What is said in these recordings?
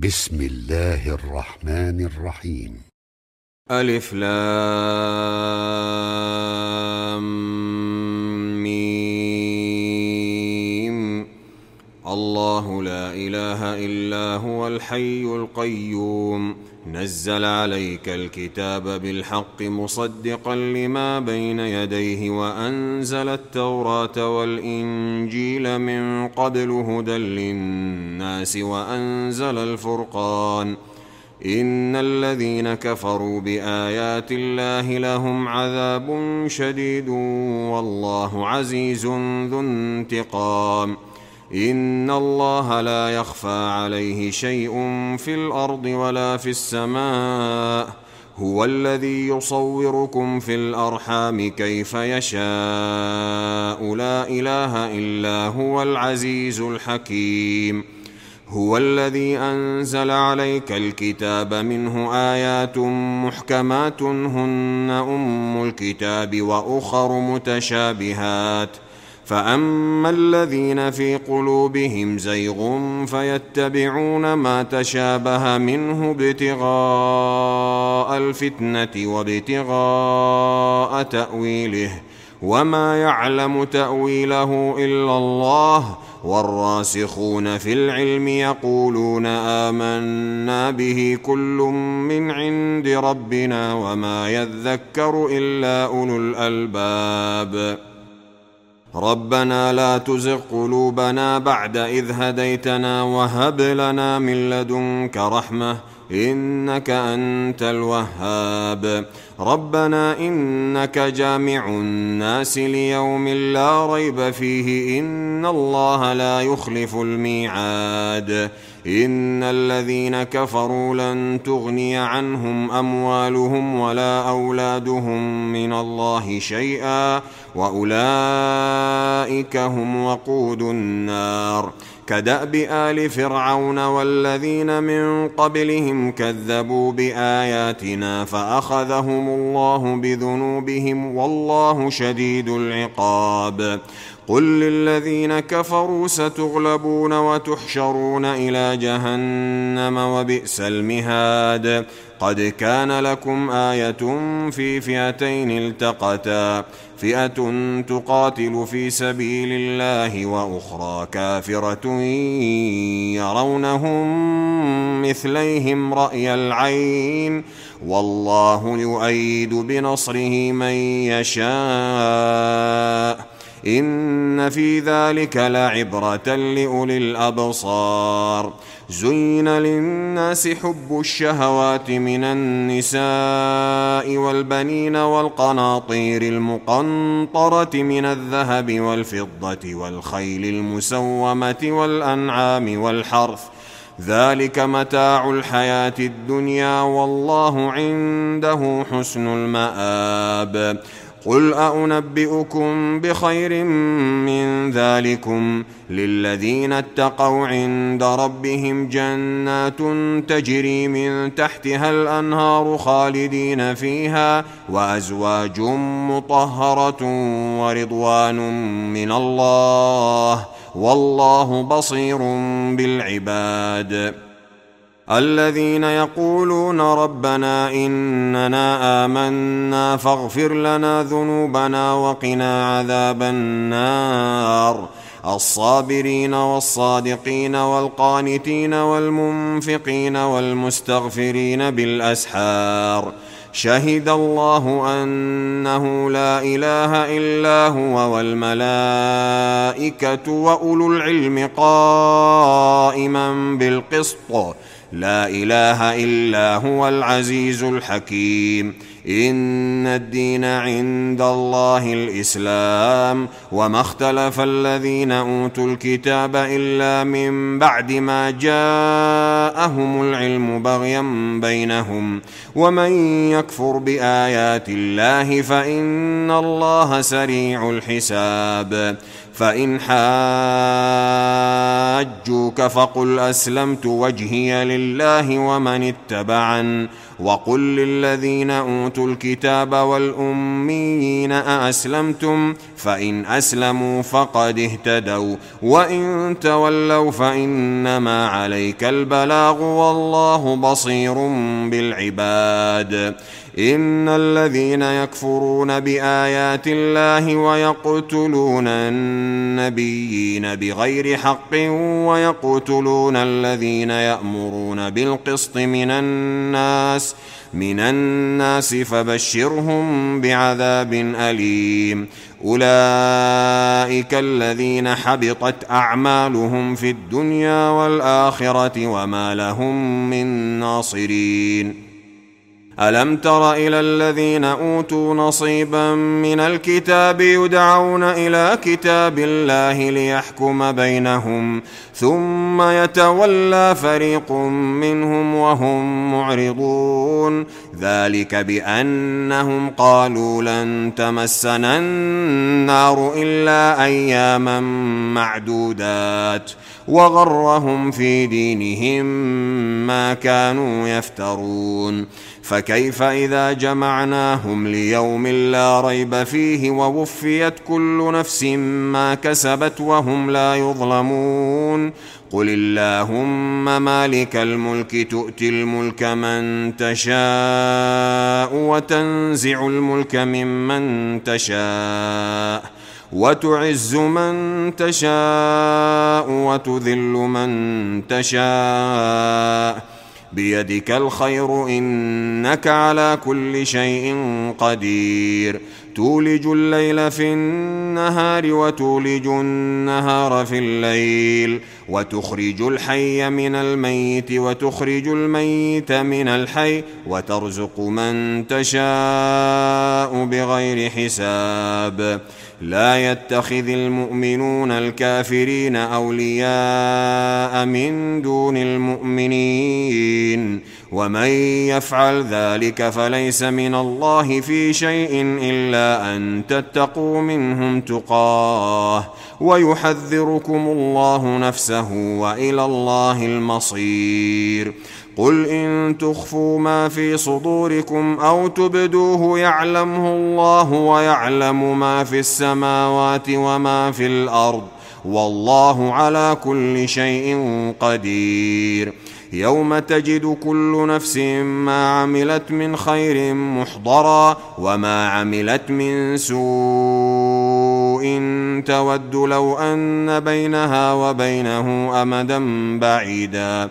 بسم الله الرحمن الرحيم. ألف لام ميم. الله لا إله إلا هو الحي القيوم، نزل عليك الكتاب بالحق مصدقا لما بين يديه وأنزل التوراة والإنجيل من قبل هدى للناس وأنزل الفرقان. إن الذين كفروا بآيات الله لهم عذاب شديد والله عزيز ذو انتقام. إن الله لا يخفى عليه شيء في الأرض ولا في السماء، هو الذي يصوركم في الأرحام كيف يشاء، لا إله إلا هو العزيز الحكيم. هو الذي أنزل عليك الكتاب منه آيات محكمات هن أم الكتاب وأخر متشابهات، فأما الذين في قلوبهم زيغ فيتبعون ما تشابه منه ابتغاء الفتنة وابتغاء تأويله، وما يعلم تأويله إلا الله، والراسخون في العلم يقولون آمنا به كل من عند ربنا وما يذكر إلا أولو الألباب. ربنا لا تزغ قلوبنا بعد إذ هديتنا وهب لنا من لدنك رحمة إنك أنت الوهاب. ربنا إنك جامع الناس ليوم لا ريب فيه إن الله لا يخلف الميعاد. إن الذين كفروا لن تغني عنهم أموالهم ولا أولادهم من الله شيئا وأولئك هم وقود النار. كدأب آل فرعون والذين من قبلهم كذبوا بآياتنا فأخذهم الله بذنوبهم والله شديد العقاب. قل للذين كفروا ستغلبون وتحشرون إلى جهنم وبئس المهاد. قد كان لكم آية في فئتين التقتا، فئة تقاتل في سبيل الله وأخرى كافرة يرونهم مثليهم رأي العين، والله يؤيد بنصره من يشاء. إن في ذلك لعبرة لأولي الأبصار. زين للناس حب الشهوات من النساء والبنين والقناطير المقنطرة من الذهب والفضة والخيل المسومة والأنعام والحرث، ذلك متاع الحياة الدنيا والله عنده حسن المآب. قل أنبئكم بخير من ذلكم للذين اتقوا عند ربهم جنات تجري من تحتها الأنهار خالدين فيها وأزواج مطهرة ورضوان من الله والله بصير بالعباد. الذين يقولون ربنا إننا آمنا فاغفر لنا ذنوبنا وقنا عذاب النار. الصابرين والصادقين والقانتين والمنفقين والمستغفرين بالأسحار. شهد الله أنه لا إله إلا هو والملائكة وأولو العلم قائما بالقسط، لا إله إلا هو العزيز الحكيم. إن الدين عند الله الإسلام، وما اختلف الذين أوتوا الكتاب إلا من بعد ما جاءهم العلم بغيا بينهم، ومن يكفر بآيات الله فإن الله سريع الحساب. فإن حاجوك فقل أسلمت وجهي لله ومن اتبعن وقل للذين أوتوا الكتاب والأميين أأسلمتم فإن أسلموا فقد اهتدوا وإن تولوا فإنما عليك البلاغ والله بصير بالعباد. إن الذين يكفرون بآيات الله ويقتلون النبيين بغير حق ويقتلون الذين يأمرون بالقسط من الناس فبشرهم بعذاب أليم. أولئك الذين حبطت أعمالهم في الدنيا والآخرة وما لهم من ناصرين. ألم تر إلى الذين أوتوا نصيبا من الكتاب يدعون إلى كتاب الله ليحكم بينهم ثم يتولى فريق منهم وهم معرضون. ذلك بأنهم قالوا لن تمسنا النار إلا أياما معدودات وغرهم في دينهم ما كانوا يفترون. فكيف إذا جمعناهم ليوم لا ريب فيه ووفيت كل نفس ما كسبت وهم لا يظلمون. قل اللهم مالك الملك تؤتي الملك من تشاء وتنزع الملك ممن تشاء وتعز من تشاء وتذل من تشاء بيدك الخير إنك على كل شيء قدير. تولج الليل في النهار وتولج النهار في الليل وتخرج الحي من الميت وتخرج الميت من الحي وترزق من تشاء بغير حساب. لا يتخذ المؤمنون الكافرين أولياء من دون المؤمنين ومن يفعل ذلك فليس من الله في شيء إلا أن تتقوا منهم تقاه ويحذركم الله نفسه وإلى الله المصير. قل إن تخفوا ما في صدوركم أو تبدوه يعلمه الله ويعلم ما في السماوات وما في الأرض والله على كل شيء قدير. يوم تجد كل نفس ما عملت من خير محضرا وما عملت من سوء تود لو أن بينها وبينه أمدا بعيدا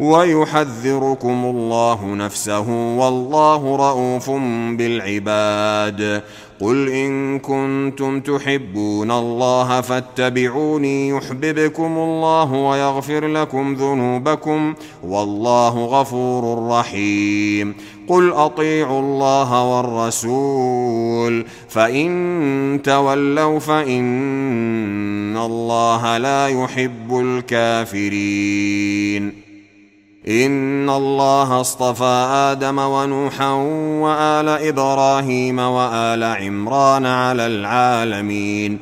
ويحذركم الله نفسه والله رؤوف بالعباد. قل إن كنتم تحبون الله فاتبعوني يحببكم الله ويغفر لكم ذنوبكم والله غفور رحيم. قل أطيعوا الله والرسول فإن تولوا فإن الله لا يحب الكافرين. إن الله اصطفى آدم ونوحا وآل إبراهيم وآل عمران على العالمين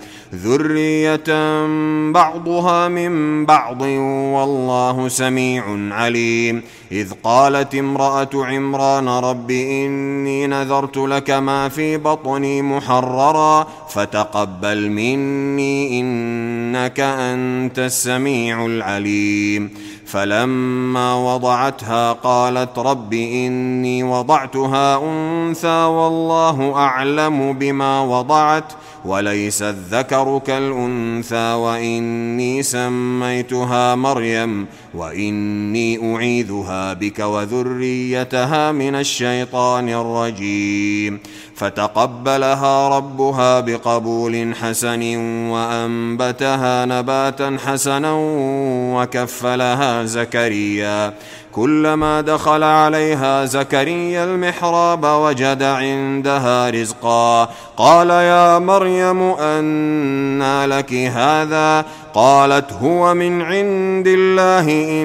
ذرية بعضها من بعض والله سميع عليم. إذ قالت امرأة عمران رب إني نذرت لك ما في بطني محررا فتقبل مني إنك أنت السميع العليم. فلما وضعتها قالت رب إني وضعتها أنثى والله أعلم بما وضعت وليس الذكر كالأنثى وإني سميتها مريم وإني أعيذها بك وذريتها من الشيطان الرجيم. فتقبلها ربها بقبول حسن وأنبتها نباتا حسنا وكفلها زكريا. كلما دخل عليها زكريا المحراب وجد عندها رزقا قال يا مريم أنى لك هذا قالت هو من عند الله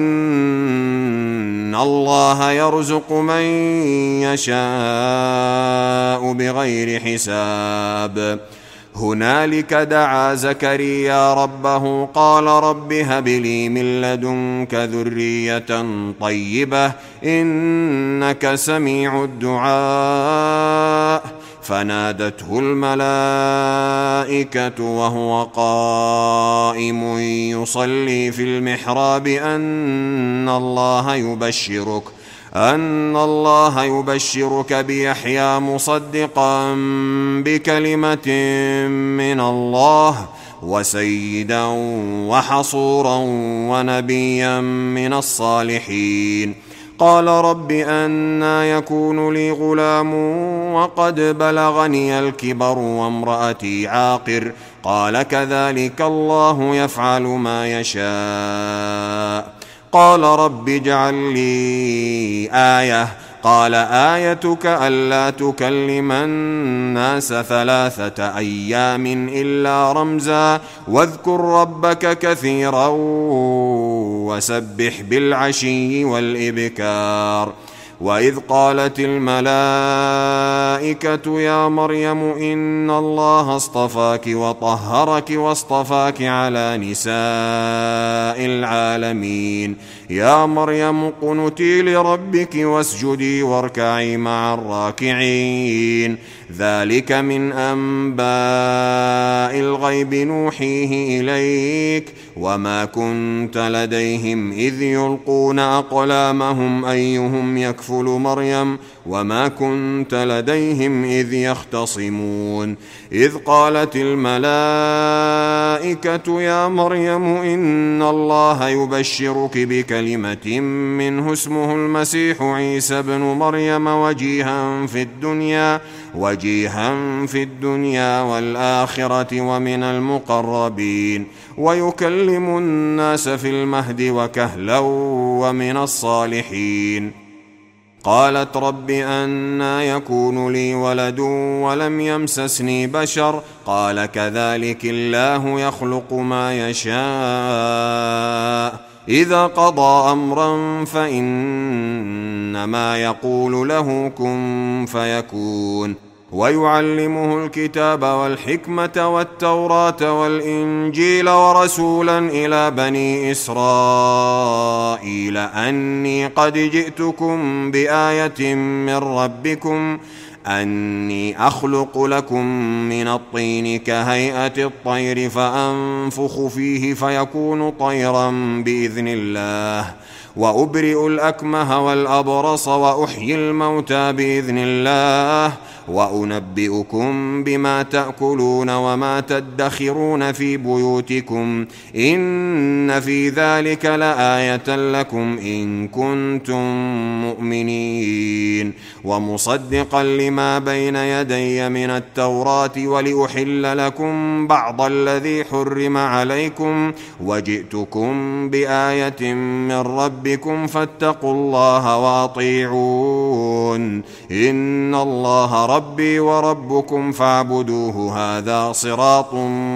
إن الله يرزق من يشاء بغير حساب. هنالك دعا زكريا ربه قال رب هب لي من لدنك ذرية طيبة إنك سميع الدعاء فنادته الملائكة وهو قائم يصلي في المحراب أن الله يبشرك بيحيى مصدقا بكلمة من الله وسيدا وحصورا ونبيا من الصالحين قال رب أنى يكون لي غلام وقد بلغني الكبر وامرأتي عاقر قال كذلك الله يفعل ما يشاء قال رب اجعل لي آية قال آيتك ألا تكلم الناس 3 أيام إلا رمزا واذكر ربك كثيرا وسبح بالعشي والإبكار وإذ قالت الملائكة يا مريم إن الله اصطفاك وطهرك واصطفاك على نساء العالمين يا مريم اقنتي لربك واسجدي واركعي مع الراكعين ذلك من أنباء الغيب نوحيه إليك وما كنت لديهم إذ يلقون أقلامهم أيهم يكفل مريم وما كنت لديهم إذ يختصمون إذ قالت الملائكة يا مريم إن الله يبشرك بكلمة منه اسمه المسيح عيسى بن مريم وجيها في الدنيا والآخرة ومن المقربين ويكلم الناس في المهد وكهلا ومن الصالحين قالت رب أنى يكون لي ولد ولم يمسسني بشر قال كذلك الله يخلق ما يشاء إذا قضى أمرا فإنما يقول له كن فيكون ويعلمه الكتاب والحكمة والتوراة والإنجيل ورسولا إلى بني إسرائيل أني قد جئتكم بآية من ربكم أني أخلق لكم من الطين كهيئة الطير فأنفخ فيه فيكون طيرا بإذن الله وأبرئ الأكمه والأبرص وأحيي الموتى بإذن الله وأنبئكم بما تأكلون وما تدخرون في بيوتكم إن في ذلك لآية لكم إن كنتم مؤمنين ومصدقا لما بين يدي من التوراة ولأحل لكم بعض الذي حرم عليكم وجئتكم بآية من ربكم فاتقوا الله وأطيعون إن الله ربي وربكم فاعبدوه هذا صراط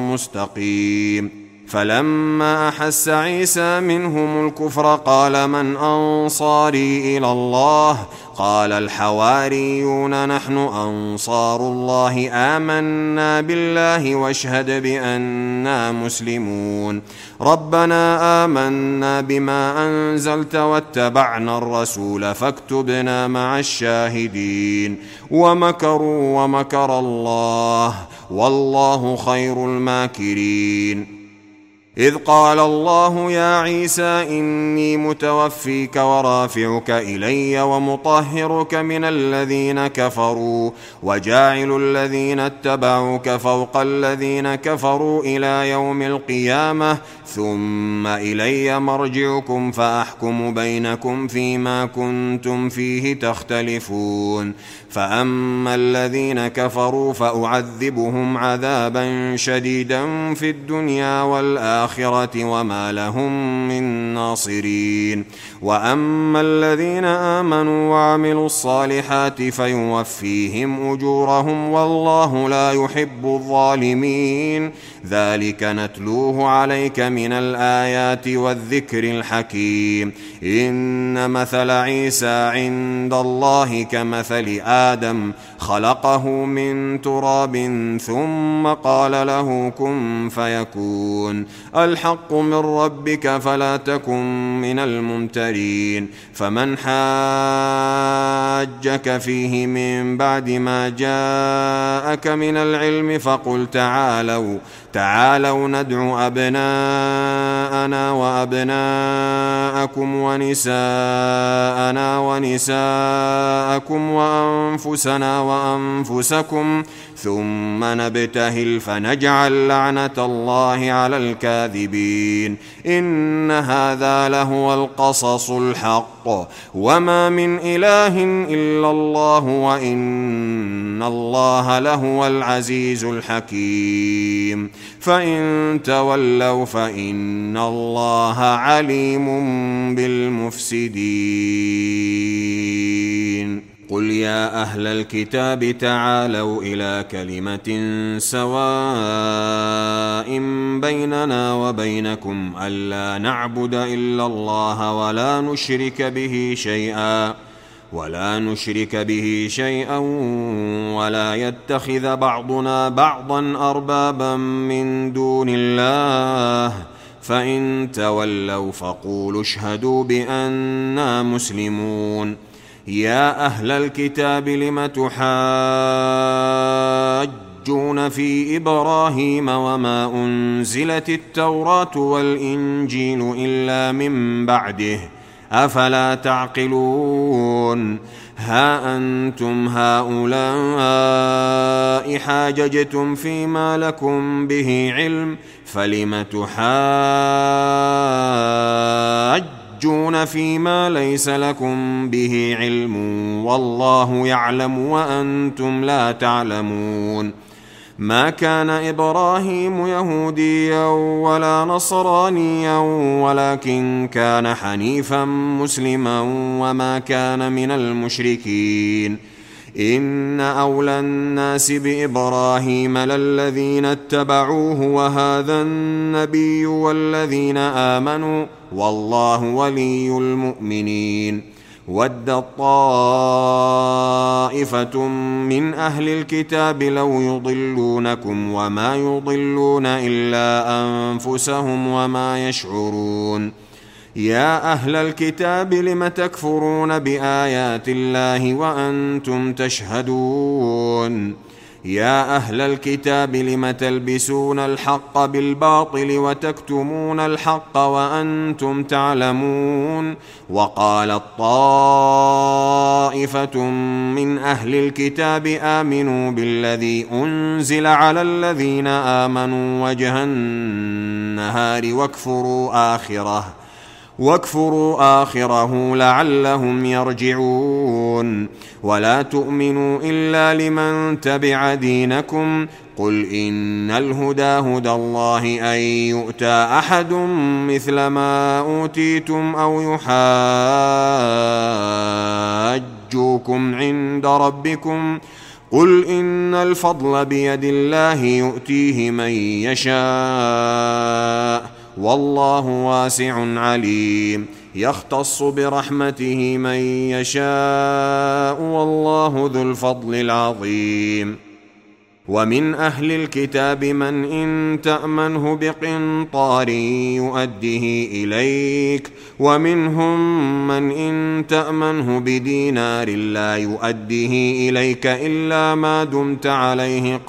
مستقيم فلما أحس عيسى منهم الكفر قال من أنصاري إلى الله قال الحواريون نحن أنصار الله آمنا بالله واشهد بأننا مسلمون ربنا آمنا بما أنزلت واتبعنا الرسول فاكتبنا مع الشاهدين ومكروا ومكر الله والله خير الماكرين إذ قال الله يا عيسى إني متوفيك ورافعك إلي ومطهرك من الذين كفروا وجاعل الذين اتبعوك فوق الذين كفروا إلى يوم القيامة ثم إلي مرجعكم فأحكم بينكم فيما كنتم فيه تختلفون فأما الذين كفروا فأعذبهم عذابا شديدا في الدنيا والآخرة وما لهم من ناصرين وأما الذين آمنوا وعملوا الصالحات فيوفيهم أجورهم والله لا يحب الظالمين ذلك نتلوه عليك من من الآيات والذكر الحكيم. إن مثل عيسى عند الله كمثل آدم خلقه من تراب ثم قال له كن فيكون. الحق من ربك فلا تكن من الممترين. فمن حاجك فيه من بعد ما جاءك من العلم فقل تعالوا ندع أبناءنا وأبناءكم ونساءنا ونساءكم وأنفسنا وأنفسكم ثم نبتهل فنجعل لعنة الله على الكاذبين. إن هذا لهو القصص الحق وما من إله إلا الله وإن الله لهو العزيز الحكيم. فإن تولوا فإن الله عليم بالمفسدين. قل يا أهل الكتاب تعالوا إلى كلمة سواء بيننا وبينكم ألا نعبد إلا الله ولا نشرك به شيئا ولا يتخذ بعضنا بعضا أربابا من دون الله. فإن تولوا فقولوا اشهدوا بأننا مسلمون. يا أهل الكتاب لم تحاجون في إبراهيم وما أنزلت التوراة والإنجيل إلا من بعده أفلا تعقلون. ها أنتم هؤلاء حاججتم فيما لكم به علم فلم تحاجون فيما ليس لكم به علم والله يعلم وأنتم لا تعلمون. ما كان إبراهيم يهوديا ولا نصرانيا ولكن كان حنيفا مسلما وما كان من المشركين. إن أولى الناس بإبراهيم للذين اتبعوه وهذا النبي والذين آمنوا والله ولي المؤمنين. ودت طائفة من أهل الكتاب لو يضلونكم وما يضلون إلا أنفسهم وما يشعرون. يا أهل الكتاب لم تكفرون بآيات الله وأنتم تشهدون. يا أهل الكتاب لم تلبسون الحق بالباطل وتكتمون الحق وأنتم تعلمون. وقالت طائفة من أهل الكتاب آمنوا بالذي أنزل على الذين آمنوا وجه النهار واكفروا آخره لعلهم يرجعون. ولا تؤمنوا إلا لمن تبع دينكم. قل إن الهدى هدى الله أن يؤتى أحد مثل ما أوتيتم أو يحاجوكم عند ربكم. قل إن الفضل بيد الله يؤتيه من يشاء والله واسع عليم. يختص برحمته من يشاء والله ذو الفضل العظيم. ومن أهل الكتاب من إن تأمنه بقنطار يؤده إليك ومنهم من إن تأمنه بدينار لا يؤده إليك إلا ما دمت عليه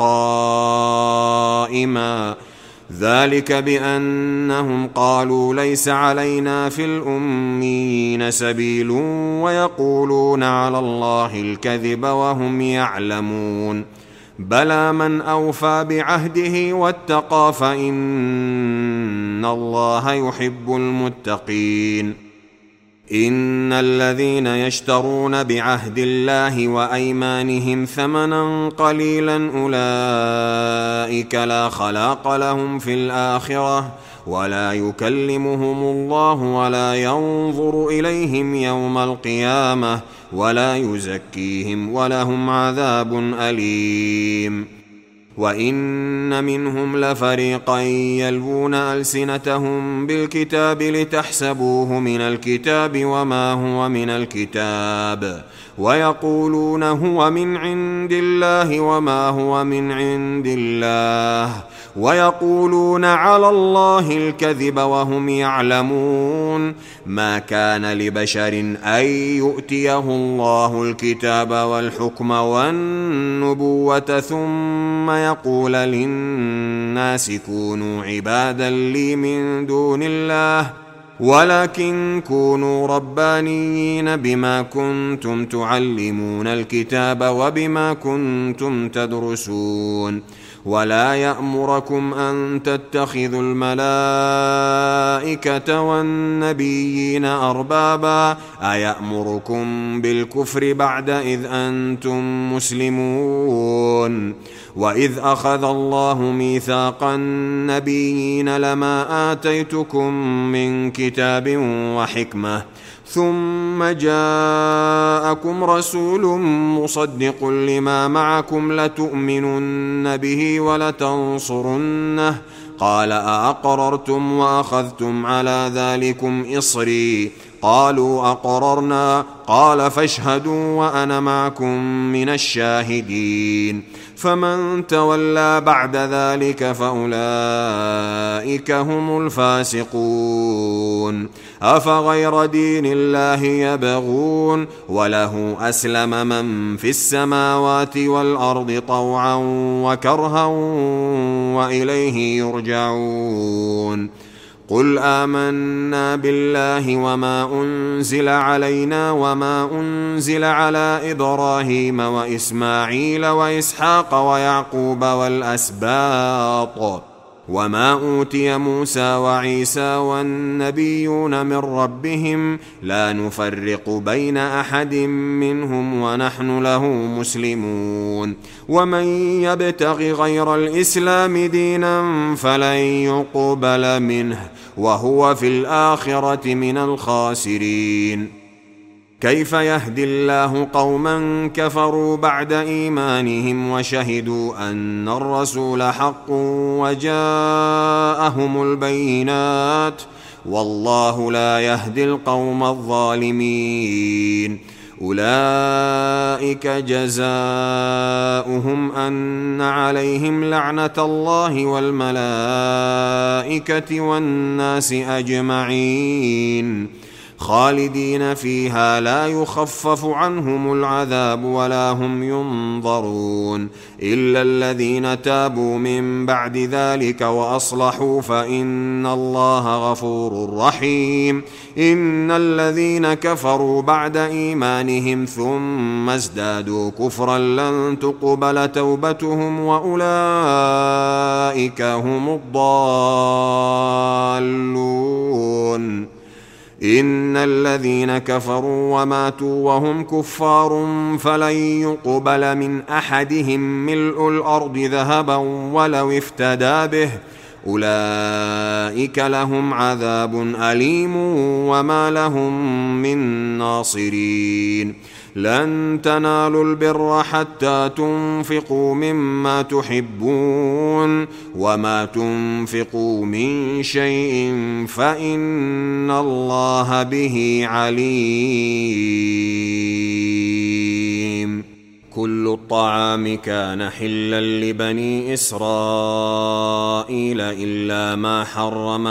قائما. ذلك بأنهم قالوا ليس علينا في الأميين سبيل ويقولون على الله الكذب وهم يعلمون. بلى من أوفى بعهده واتقى فإن الله يحب المتقين. إن الذين يشترون بعهد الله وأيمانهم ثمنا قليلا أولئك لا خلاق لهم في الآخرة ولا يكلمهم الله ولا ينظر إليهم يوم القيامة ولا يزكيهم ولهم عذاب أليم. وإن منهم لفريقا يلوون ألسنتهم بالكتاب لتحسبوه من الكتاب وما هو من الكتاب ويقولون هو من عند الله وما هو من عند الله ويقولون على الله الكذب وهم يعلمون. ما كان لبشر أن يؤتيه الله الكتاب والحكم والنبوة ثم يقول للناس كونوا عبادا لي من دون الله ولكن كونوا ربانيين بما كنتم تعلمون الكتاب وبما كنتم تدرسون. ولا يأمركم أن تتخذوا الملائكة والنبيين أربابا أيأمركم بالكفر بعد إذ أنتم مسلمون. وإذ أخذ الله ميثاق النبيين لما آتيتكم من كتاب وحكمة ثم جاءكم رسول مصدق لما معكم لتؤمنن به ولتنصرنه قال أأقررتم وأخذتم على ذلكم إصري قالوا أقررنا قال فاشهدوا وأنا معكم من الشاهدين. فمن تولى بعد ذلك فأولئك هم الفاسقون. أفغير دين الله يبغون وله أسلم من في السماوات والأرض طوعا وكرها وإليه يرجعون. قل آمنا بالله وما أنزل علينا وما أنزل على إبراهيم وإسماعيل وإسحاق ويعقوب والأسباط وما أوتي موسى وعيسى والنبيون من ربهم لا نفرق بين أحد منهم ونحن له مسلمون. ومن يبتغ غير الإسلام دينا فلن يقبل منه وهو في الآخرة من الخاسرين. كيف يهدي الله قوما كفروا بعد إيمانهم وشهدوا أن الرسول حق وجاءهم البينات والله لا يهدي القوم الظالمين. أولئك جزاؤهم أن عليهم لعنة الله والملائكة والناس أجمعين خالدين فيها لا يخفف عنهم العذاب ولا هم ينظرون إلا الذين تابوا من بعد ذلك وأصلحوا فإن الله غفور رحيم. إن الذين كفروا بعد إيمانهم ثم ازدادوا كفرا لن تقبل توبتهم وأولئك هم الضالون. إن الذين كفروا وماتوا وهم كفار فلن يقبل من أحدهم ملء الأرض ذهبا ولو افتدى به أولئك لهم عذاب أليم وما لهم من ناصرين. لن تنالوا البر حتى تنفقوا مما تحبون وما تنفقوا من شيء فإن الله به عليم. كل الطعام كان حلا لبني إسرائيل إلا ما حرم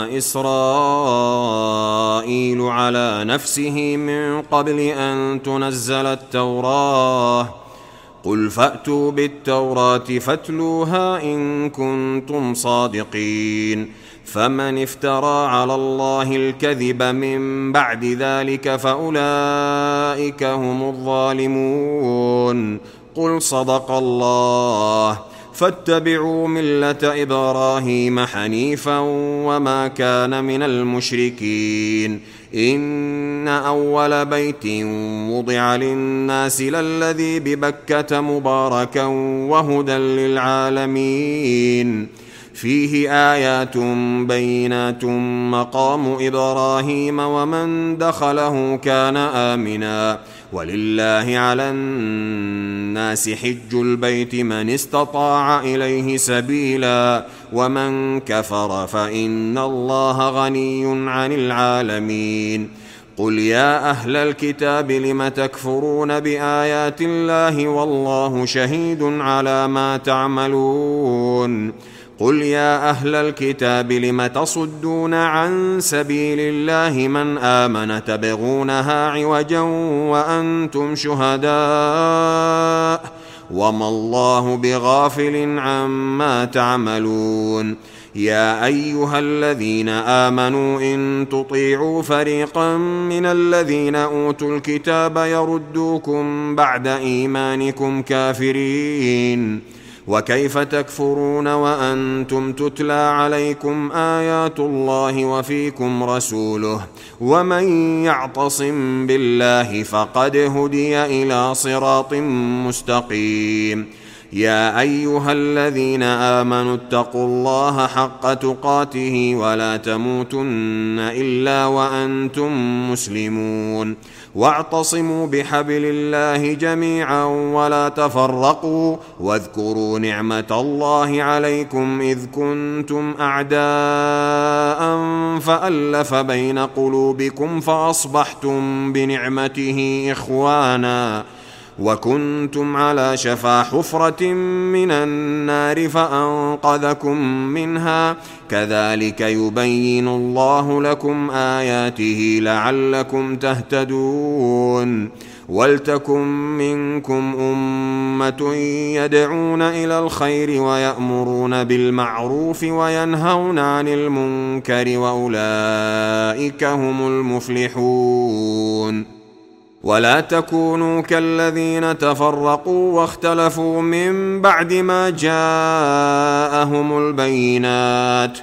إسرائيل على نفسه من قبل أن تنزل التوراة. قل فأتوا بالتوراة فاتلوها إن كنتم صادقين. فمن افترى على الله الكذب من بعد ذلك فأولئك هم الظالمون. قل صدق الله. فاتبعوا ملة إبراهيم حنيفا وما كان من المشركين. إن أول بيت وضع للناس للذي ببكة مباركا وهدى للعالمين فيه آيات بينات مقام إبراهيم ومن دخله كان آمنا ولله على الناس حج البيت من استطاع إليه سبيلا ومن كفر فإن الله غني عن العالمين قل يا أهل الكتاب لم تكفرون بآيات الله والله شهيد على ما تعملون قل يا أهل الكتاب لم تصدون عن سبيل الله من آمن تبغونها عوجا وأنتم شهداء وما الله بغافل عما تعملون يا أيها الذين آمنوا إن تطيعوا فريقا من الذين أوتوا الكتاب يردوكم بعد إيمانكم كافرين وكيف تكفرون وأنتم تتلى عليكم آيات الله وفيكم رسوله ومن يعتصم بالله فقد هدي إلى صراط مستقيم يا أيها الذين آمنوا اتقوا الله حق تقاته ولا تموتن إلا وأنتم مسلمون واعتصموا بحبل الله جميعا ولا تفرقوا واذكروا نعمة الله عليكم إذ كنتم أعداء فألف بين قلوبكم فأصبحتم بنعمته إخوانا وكنتم على شفا حفرة من النار فأنقذكم منها كذلك يبين الله لكم آياته لعلكم تهتدون ولتكن منكم أمة يدعون إلى الخير ويأمرون بالمعروف وينهون عن المنكر وأولئك هم المفلحون ولا تكونوا كالذين تفرقوا واختلفوا من بعد ما جاءهم البينات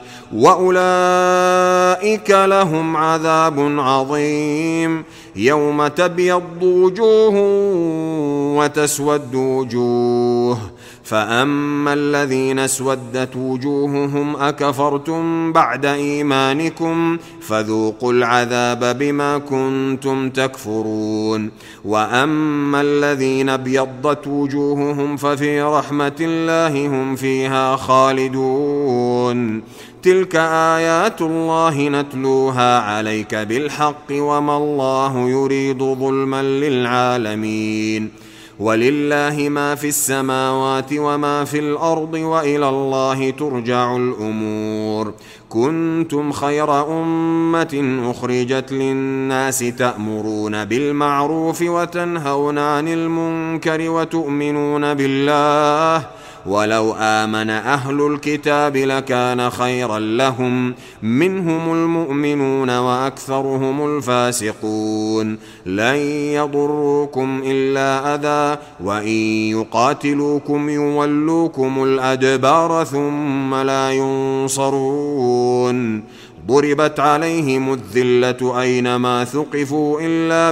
وأولئك لهم عذاب عظيم يوم تبيض وجوه وتسود وجوه فأما الذين اسودت وجوههم أكفرتم بعد إيمانكم فذوقوا العذاب بما كنتم تكفرون وأما الذين ابيضت وجوههم ففي رحمة الله هم فيها خالدون تلك آيات الله نتلوها عليك بالحق وما الله يريد ظلما للعالمين ولله ما في السماوات وما في الأرض وإلى الله ترجع الأمور كنتم خير أمة أخرجت للناس تأمرون بالمعروف وتنهون عن المنكر وتؤمنون بالله ولو آمن أهل الكتاب لكان خيرا لهم منهم المؤمنون وأكثرهم الفاسقون لن يضروكم إلا أذى وإن يقاتلوكم يولوكم الأدبار ثم لا ينصرون ضربت عليهم الذلة أينما ثقفوا إلا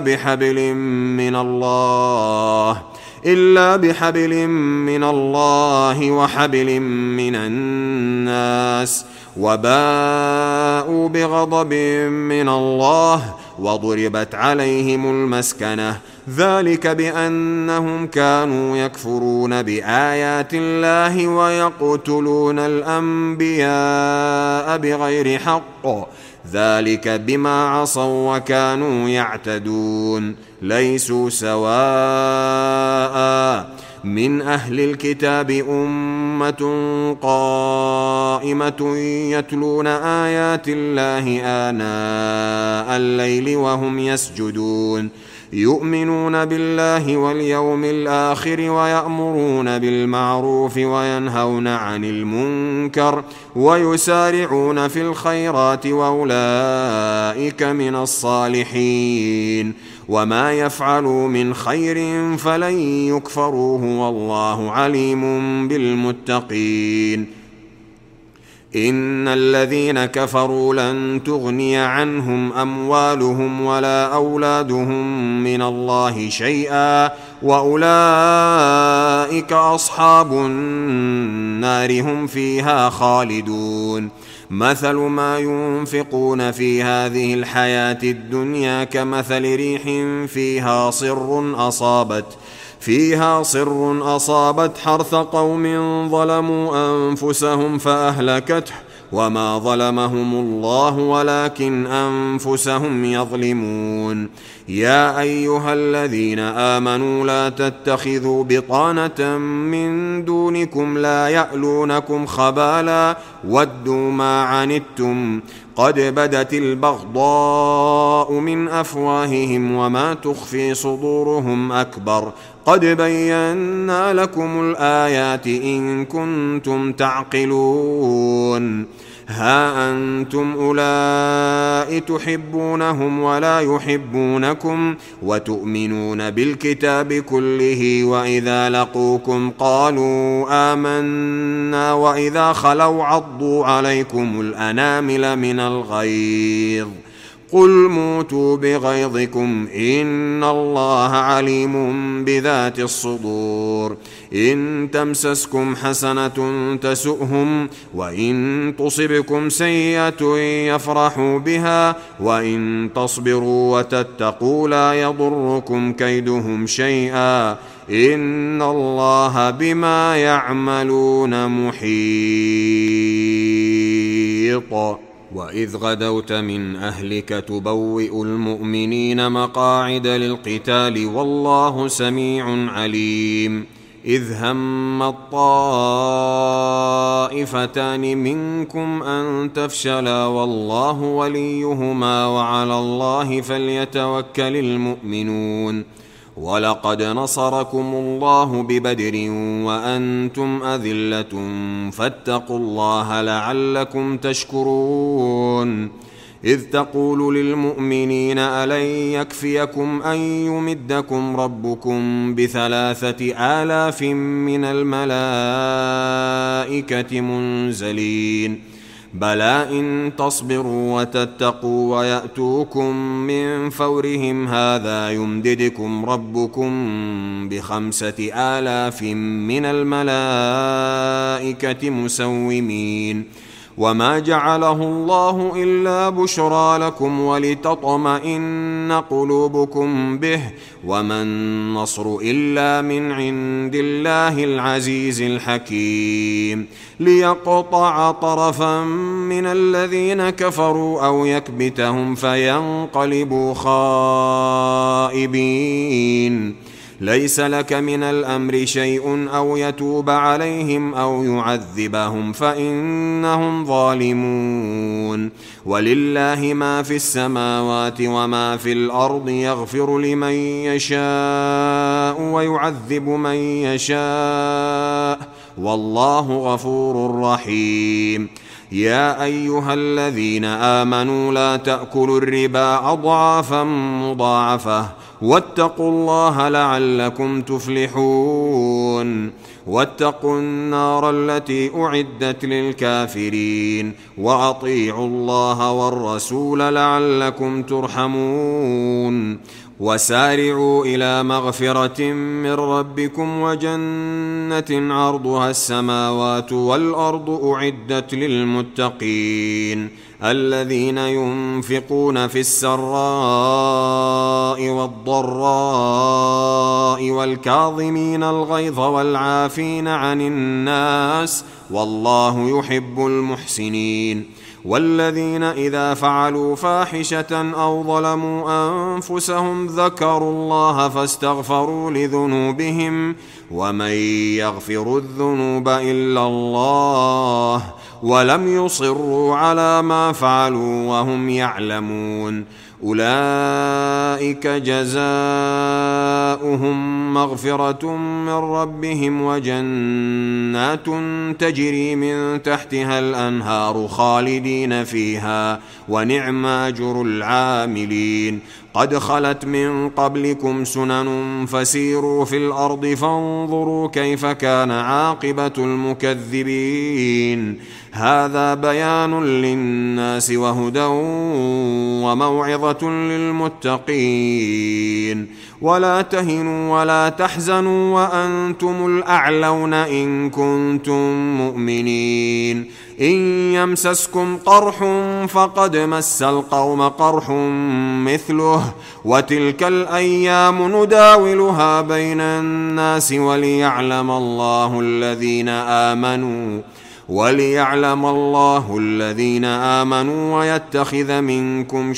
بحبل من الله وحبل من الناس وباءوا بغضب من الله وضربت عليهم المسكنة ذلك بأنهم كانوا يكفرون بآيات الله ويقتلون الأنبياء بغير حق ذلك بما عصوا وكانوا يعتدون ليسوا سواء من أهل الكتاب أمة قائمة يتلون آيات الله آناء الليل وهم يسجدون يؤمنون بالله واليوم الآخر ويأمرون بالمعروف وينهون عن المنكر ويسارعون في الخيرات وأولئك من الصالحين وما يفعلوا من خير فلن يكفروه والله عليم بالمتقين إن الذين كفروا لن تغني عنهم أموالهم ولا أولادهم من الله شيئا وأولئك أصحاب النار هم فيها خالدون. مثل ما ينفقون في هذه الحياة الدنيا كمثل ريح فيها صر أصابت حرث قوم ظلموا أنفسهم فأهلكته وما ظلمهم الله ولكن أنفسهم يظلمون. يا أيها الذين آمنوا لا تتخذوا بطانة من دونكم لا يألونكم خبالا ودوا ما عنتم قد بدت البغضاء من أفواههم وما تخفي صدورهم أكبر قد بينا لكم الآيات إن كنتم تعقلون. ها أنتم أولئك تحبونهم ولا يحبونكم وتؤمنون بالكتاب كله وإذا لقوكم قالوا آمنا وإذا خلوا عضوا عليكم الأنامل من الغيظ قل موتوا بغيظكم إن الله عليم بذات الصدور. إن تمسسكم حسنة تسؤهم وإن تصبكم سيئة يفرحوا بها وإن تصبروا وتتقوا لا يضركم كيدهم شيئا إن الله بما يعملون محيط. وإذ غدوت من أهلك تبوئ المؤمنين مقاعد للقتال والله سميع عليم. إذ هم الطائفتان منكم أن تفشلا والله وليهما وعلى الله فليتوكل المؤمنون. ولقد نصركم الله ببدر وأنتم أذلة فاتقوا الله لعلكم تشكرون. إذ تقول للمؤمنين ألن يكفيكم أن يمدكم ربكم ب3,000 من الملائكة منزلين بلى إن تصبروا وتتقوا ويأتوكم من فورهم هذا يمددكم ربكم ب5,000 من الملائكة مسومين. وما جعله الله إلا بشرى لكم ولتطمئن قلوبكم به وما النصر إلا من عند الله العزيز الحكيم. ليقطع طرفا من الذين كفروا أو يكبتهم فينقلبوا خائبين. ليس لك من الأمر شيء أو يتوب عليهم أو يعذبهم فإنهم ظالمون. ولله ما في السماوات وما في الأرض يغفر لمن يشاء ويعذب من يشاء والله غفور رحيم. يا أيها الذين آمنوا لا تأكلوا الربا أضعافا مضاعفة واتقوا الله لعلكم تفلحون. واتقوا النار التي أعدت للكافرين وأطيعوا الله والرسول لعلكم ترحمون. وسارعوا إلى مغفرة من ربكم وجنة عرضها السماوات والأرض أعدت للمتقين الذين ينفقون في السراء والضراء والكاظمين الغيظ والعافين عن الناس والله يحب المحسنين. والذين إذا فعلوا فاحشة أو ظلموا أنفسهم ذكروا الله فاستغفروا لذنوبهم ومن يغفر الذنوب إلا الله ولم يصروا على ما فعلوا وهم يعلمون. أولئك جزاؤهم مغفرة من ربهم وجنات تجري من تحتها الأنهار خالدين فيها ونعم أجر العاملين. قد خلت من قبلكم سنن فسيروا في الأرض فانظروا كيف كان عاقبة المكذبين. هذا بيان للناس وهدى وموعظة للمتقين. ولا تهنوا ولا تحزنوا وأنتم الأعلون إن كنتم مؤمنين إن يمسسكم قرح فقد مس القوم قرح مثله وتلك الأيام نداولها بين الناس وليعلم الله الذين آمنوا ويتخذ منكم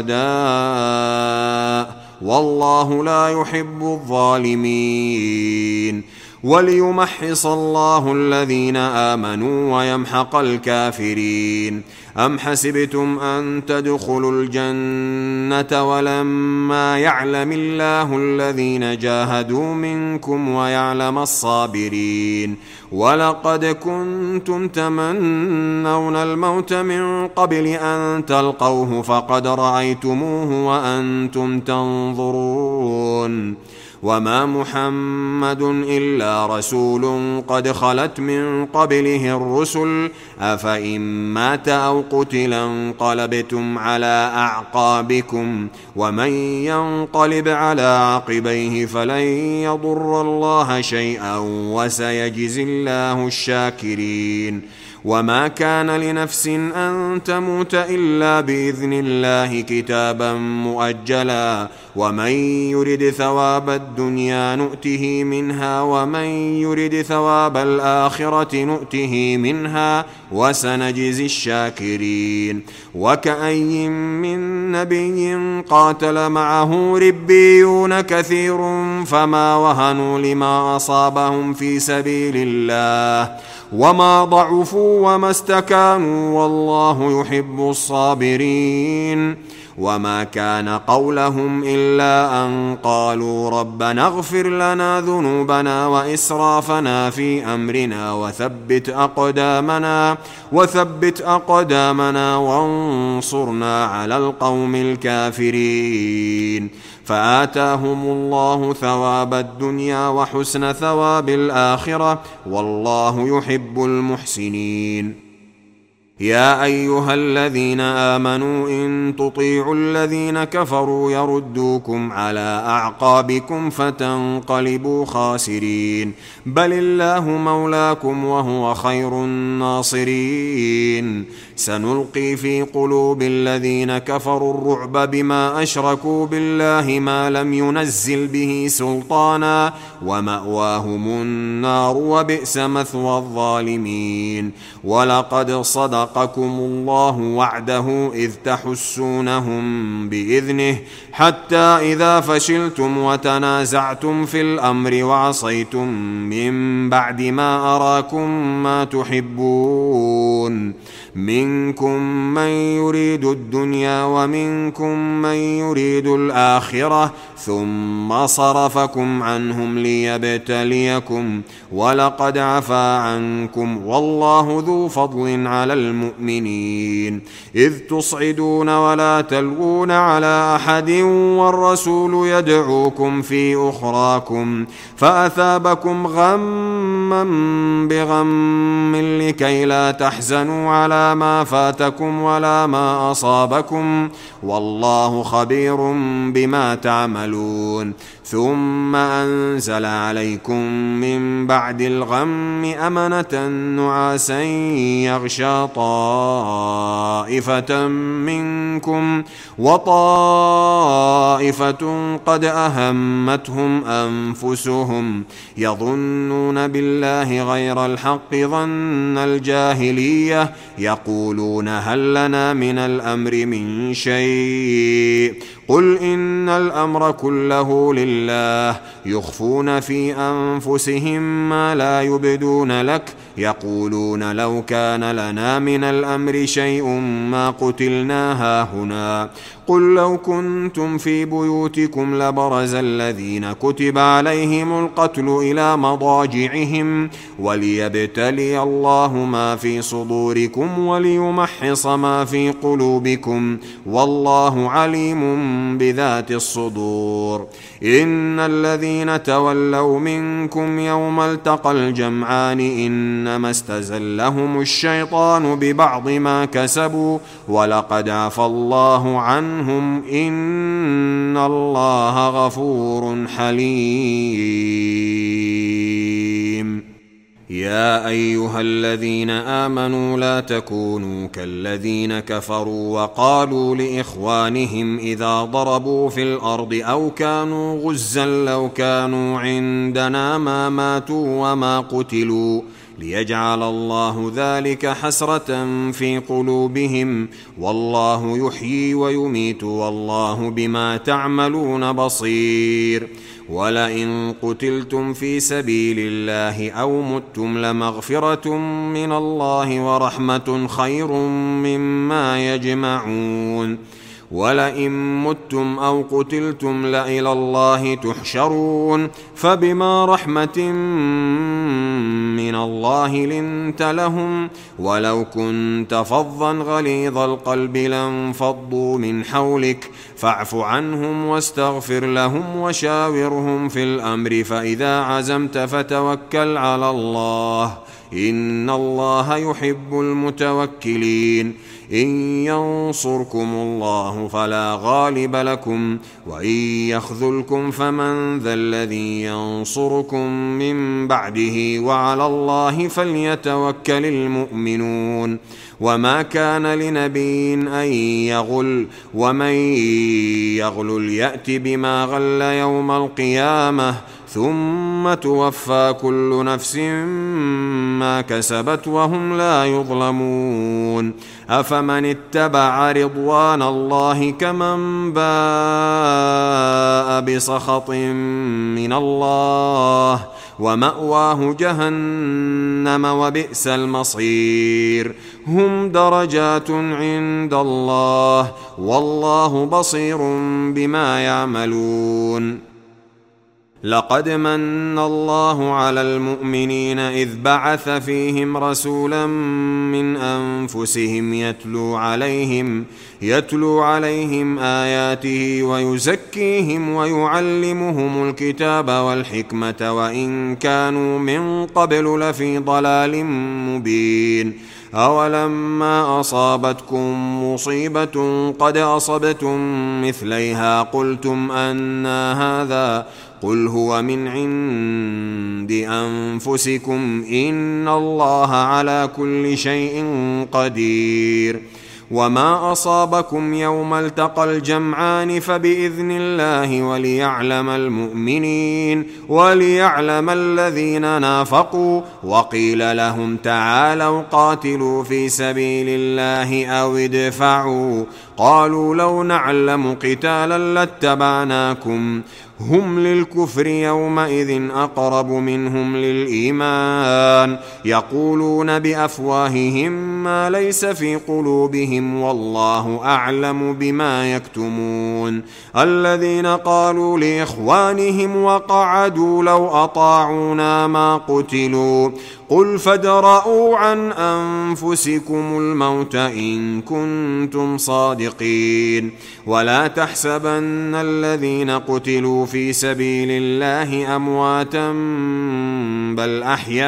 شهداء والله لا يحب الظالمين وليمحص الله الذين آمنوا ويمحق الكافرين أم حسبتم أن تدخلوا الجنة ولما يعلم الله الذين جاهدوا منكم ويعلم الصابرين ولقد كنتم تمنون الموت من قبل أن تلقوه فقد رأيتموه وأنتم تنظرون وما محمد إلا رسول قد خلت من قبله الرسل أفإن مات أو قتل انقلبتم على أعقابكم ومن ينقلب على عقبيه فلن يضر الله شيئا وسيجزي الله الشاكرين وما كان لنفس أن تموت إلا بإذن الله كتابا مؤجلا ومن يرد ثواب الدنيا نؤته منها ومن يرد ثواب الآخرة نؤته منها وسنجزي الشاكرين وكأي من نبي قاتل معه ربيون كثير فما وهنوا لما أصابهم في سبيل الله وما ضعفوا وما استكانوا والله يحب الصابرين وما كان قولهم إلا أن قالوا ربنا اغفر لنا ذنوبنا وإسرافنا في أمرنا وثبت أقدامنا وانصرنا على القوم الكافرين فآتاهم الله ثواب الدنيا وحسن ثواب الآخرة والله يحب المحسنين يا أيها الذين آمنوا إن تطيعوا الذين كفروا يردوكم على أعقابكم فتنقلبوا خاسرين بل الله مولاكم وهو خير الناصرين سنلقي في قلوب الذين كفروا الرعب بما أشركوا بالله ما لم ينزل به سلطانا ومأواهم النار وبئس مثوى الظالمين ولقد صدقكم الله وعده إذ تحسونهم بإذنه حتى إذا فشلتم وتنازعتم في الأمر وعصيتم من بعد ما أراكم ما تحبون منكم من يريد الدنيا ومنكم من يريد الآخرة ثم صرفكم عنهم ليبتليكم ولقد عفا عنكم والله ذو فضل على المؤمنين إذ تصعدون ولا تلوون على أحد والرسول يدعوكم في أخراكم فأثابكم غما بغم لكي لا تحزنوا على ما فاتكم ولا ما أصابكم والله خبير بما تعملون ثم أنزل عليكم من بعد الغم أمنة نعاسا يغشى طائفة منكم وطائفة قد أهمتهم أنفسهم يظنون بالله غير الحق ظن الجاهلية يقولون هل لنا من الأمر من شيء قل إن الأمر كله لله يخفون في أنفسهم ما لا يبدون لك يقولون لو كان لنا من الأمر شيء ما قتلنا هاهنا قل لو كنتم في بيوتكم لبرز الذين كتب عليهم القتل إلى مضاجعهم وليبتلي الله ما في صدوركم وليمحص ما في قلوبكم والله عليم بذات الصدور إن الذين تولوا منكم يوم التقى الجمعان إنما استزلهم الشيطان ببعض ما كسبوا ولقد عفى الله عنهم عنهم إن الله غفور حليم. يا أيها الذين آمنوا لا تكونوا كالذين كفروا وقالوا لإخوانهم إذا ضربوا في الأرض أو كانوا غزا لو كانوا عندنا ما ماتوا وما قتلوا ليجعل الله ذلك حسرة في قلوبهم والله يحيي ويميت والله بما تعملون بصير. ولئن قتلتم في سبيل الله أو متم لمغفرة من الله ورحمة خير مما يجمعون. ولئن متم أو قتلتم لإلى الله تحشرون فبما رحمة من الله لنت لهم ولو كنت فظا غليظ القلب لانفضوا من حولك فاعف عنهم واستغفر لهم وشاورهم في الأمر فإذا عزمت فتوكل على الله إن الله يحب المتوكلين. إن ينصركم الله فلا غالب لكم وإن يخذلكم فمن ذا الذي ينصركم من بعده وعلى الله فليتوكل المؤمنون. وما كان لنبي أن يغل ومن يغل يأت بما غل يوم القيامة ثم توفى كل نفس ما كسبت وهم لا يظلمون. أفمن اتبع رضوان الله كمن باء بسخط من الله ومأواه جهنم وبئس المصير. هم درجات عند الله والله بصير بما يعملون. لقد من الله على المؤمنين إذ بعث فيهم رسولا من أنفسهم يتلو عليهم آياته ويزكيهم ويعلمهم الكتاب والحكمة وإن كانوا من قبل لفي ضلال مبين. أولما أصابتكم مصيبة قد أصبتم مثليها قلتم أنى هذا قل هو من عند أنفسكم إن الله على كل شيء قدير. وما أصابكم يوم التقى الجمعان فبإذن الله وليعلم المؤمنين وليعلم الذين نافقوا. وقيل لهم تعالوا قاتلوا في سبيل الله أو ادفعوا قالوا لو نعلم قتالا لاتبعناكم هم للكفر يومئذ أقرب منهم للإيمان يقولون بأفواههم ما ليس في قلوبهم والله أعلم بما يكتمون. الذين قالوا لإخوانهم وقعدوا لو أطاعونا ما قتلوا قل فادرءوا عن أنفسكم الموت إن كنتم صادقين. ولا تحسبن الذين قتلوا في سبيل الله أمواتا بل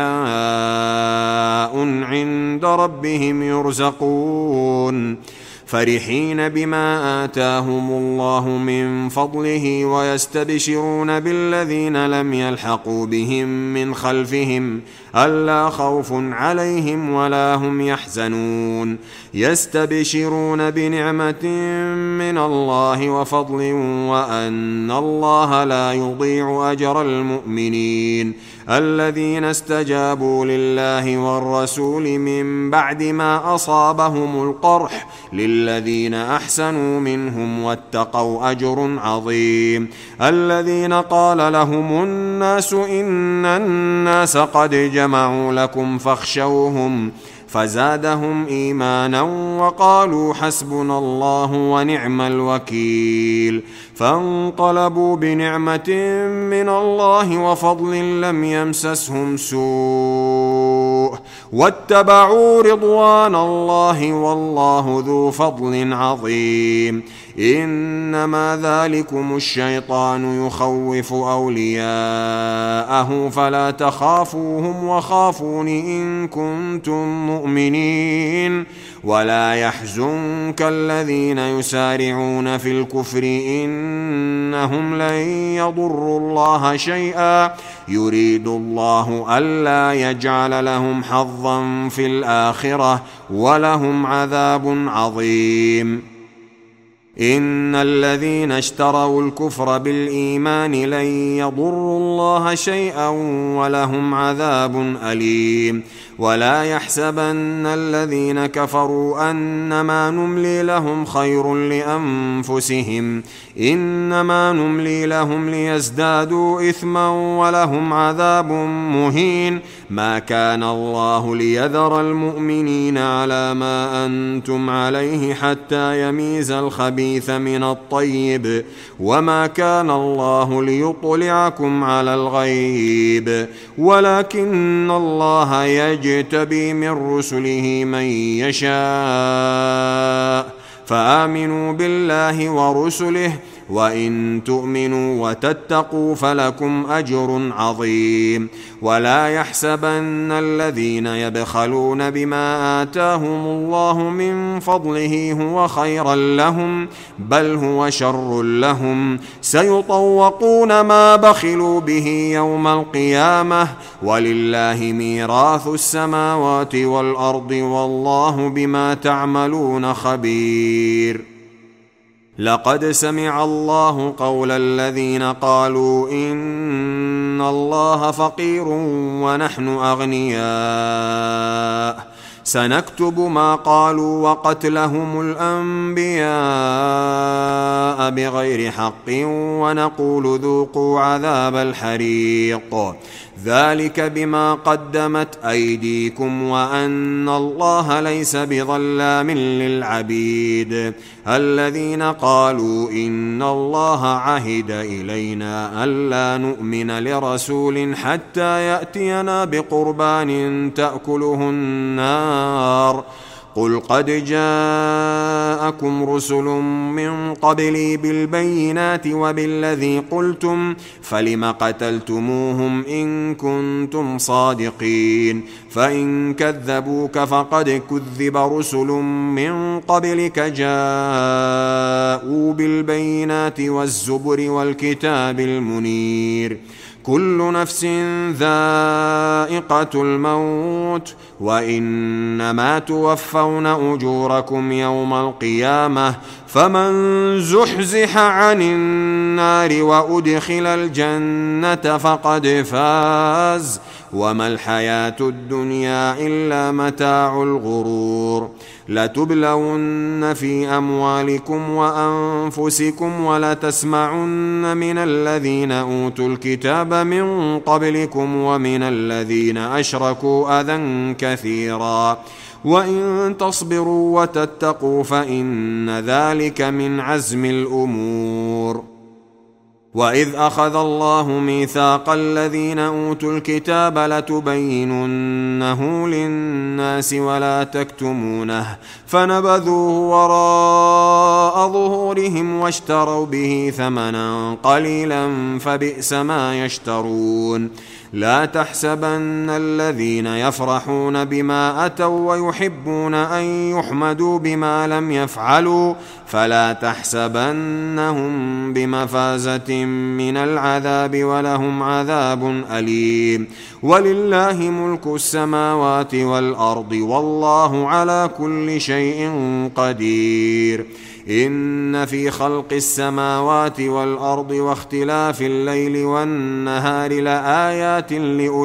أحياء عند ربهم يرزقون فرحين بما آتاهم الله من فضله ويستبشرون بالذين لم يلحقوا بهم من خلفهم ألا خوف عليهم ولا هم يحزنون. يستبشرون بنعمة من الله وفضل وأن الله لا يضيع أجر المؤمنين. الذين استجابوا لله والرسول من بعد ما أصابهم القرح للذين أحسنوا منهم واتقوا أجر عظيم. الذين قال لهم الناس إن الناس قد جمعوا لكم فاخشوهم فزادهم إيمانا وقالوا حسبنا الله ونعم الوكيل. فانقلبوا بنعمة من الله وفضل لم يمسسهم سوء واتبعوا رضوان الله والله ذو فضل عظيم. إنما ذلكم الشيطان يخوف أولياءه فلا تخافوهم وخافون إن كنتم مؤمنين. المؤمنين ولا يحزنك الذين يسارعون في الكفر إنهم لن يضروا الله شيئا يريد الله ألا يجعل لهم حظا في الآخرة ولهم عذاب عظيم. إن الذين اشتروا الكفر بالإيمان لن يضروا الله شيئا ولهم عذاب أليم. ولا يحسبن الذين كفروا أنما نملي لهم خير لأنفسهم إنما نملي لهم ليزدادوا إثما ولهم عذاب مهين. ما كان الله ليذر المؤمنين على ما أنتم عليه حتى يميز الخبيث من الطيب وما كان الله ليطلعكم على الغيب ولكن الله يجتبي من رسله من يشاء فآمنوا بالله ورسله وإن تؤمنوا وتتقوا فلكم أجر عظيم. ولا يحسبن الذين يبخلون بما آتاهم الله من فضله هو خيرا لهم بل هو شر لهم سيطوقون ما بخلوا به يوم القيامة ولله ميراث السماوات والأرض والله بما تعملون خبير. لقد سمع الله قول الذين قالوا إن الله فقير ونحن أغنياء سنكتب ما قالوا وقتلهم الأنبياء بغير حق ونقول ذوقوا عذاب الحريق ذلك بما قدمت أيديكم وأن الله ليس بظلام للعبيد. الذين قالوا إن الله عهد إلينا ألا نؤمن لرسول حتى يأتينا بقربان تأكله النار قل قد جاءكم رسل من قبلي بالبينات وبالذي قلتم فلم قتلتموهم إن كنتم صادقين فإن كذبوك فقد كذب رسل من قبلك جاءوا بالبينات والزبر والكتاب المنير كل نفس ذائقة الموت وإنما توفون أجوركم يوم القيامة فمن زحزح عن النار وأدخل الجنة فقد فاز وما الحياة الدنيا إلا متاع الغرور. لتبلون في أموالكم وأنفسكم ولتسمعن من الذين أوتوا الكتاب من قبلكم ومن الذين أشركوا أذى كثيرا وإن تصبروا وتتقوا فإن ذلك من عزم الأمور. وإذ أخذ الله ميثاق الذين أوتوا الكتاب لتبيننه للناس ولا تكتمونه فنبذوه وراء ظهورهم واشتروا به ثمنا قليلا فبئس ما يشترون. لا تحسبن الذين يفرحون بما أتوا ويحبون أن يحمدوا بما لم يفعلوا فلا تحسبنهم بمفازة من العذاب ولهم عذاب أليم. ولله ملك السماوات والأرض والله على كل شيء قدير. إن في خلق السماوات والأرض واختلاف الليل والنهار لآيات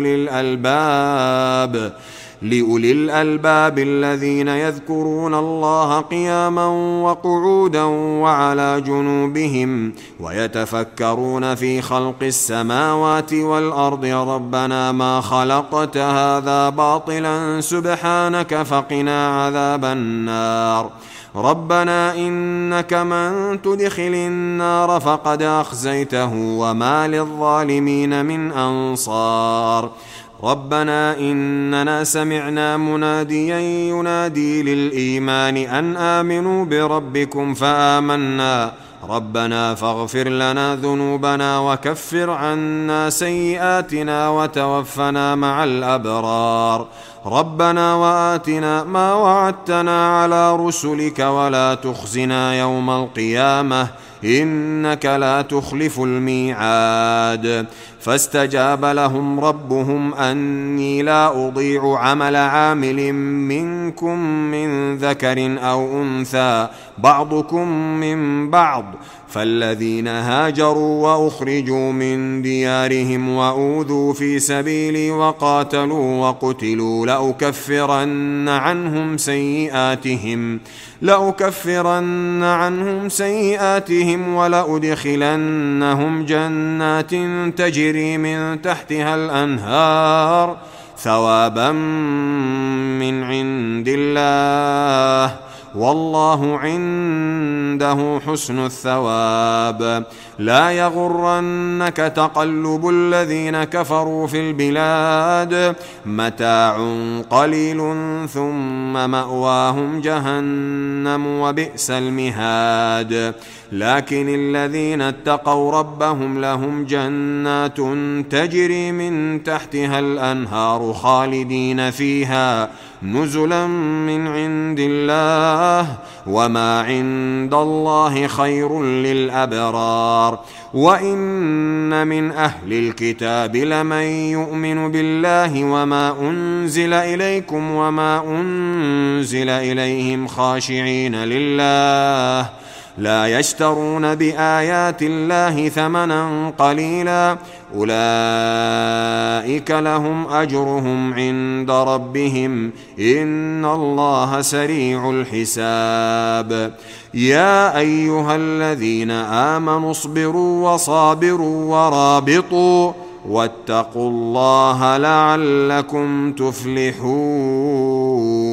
لأولي الألباب الذين يذكرون الله قياما وقعودا وعلى جنوبهم ويتفكرون في خلق السماوات والأرض ربنا ما خلقت هذا باطلا سبحانك فقنا عذاب النار. ربنا إنك من تدخل النار فقد أخزيته وما للظالمين من أنصار. ربنا إننا سمعنا مناديا ينادي للإيمان أن آمنوا بربكم فآمنا ربنا فاغفر لنا ذنوبنا وكفر عنا سيئاتنا وتوفنا مع الأبرار ربنا وآتنا ما وعدتنا على رسلك ولا تخزنا يوم القيامة إنك لا تخلف الميعاد فاستجاب لهم ربهم أني لا أضيع عمل عامل منكم من ذكر أو أنثى بعضكم من بعض فالذين هاجروا وأخرجوا من ديارهم وأوذوا في سبيلي وقاتلوا وقتلوا لأكفرن عنهم سيئاتهم ولأدخلنهم جنات تجري من تحتها الأنهار ثوابا من عند الله والله عنده حسن الثواب لا يغرنك تقلب الذين كفروا في البلاد متاع قليل ثم مأواهم جهنم وبئس المهاد لكن الذين اتقوا ربهم لهم جنات تجري من تحتها الأنهار خالدين فيها نزلا من عند الله وما عند الله خير للأبرار وإن من أهل الكتاب لمن يؤمن بالله وما أنزل إليكم وما أنزل إليهم خاشعين لله لا يشترون بآيات الله ثمنا قليلا أولئك لهم أجرهم عند ربهم إن الله سريع الحساب يا أيها الذين آمنوا اصبروا وصابروا ورابطوا واتقوا الله لعلكم تفلحون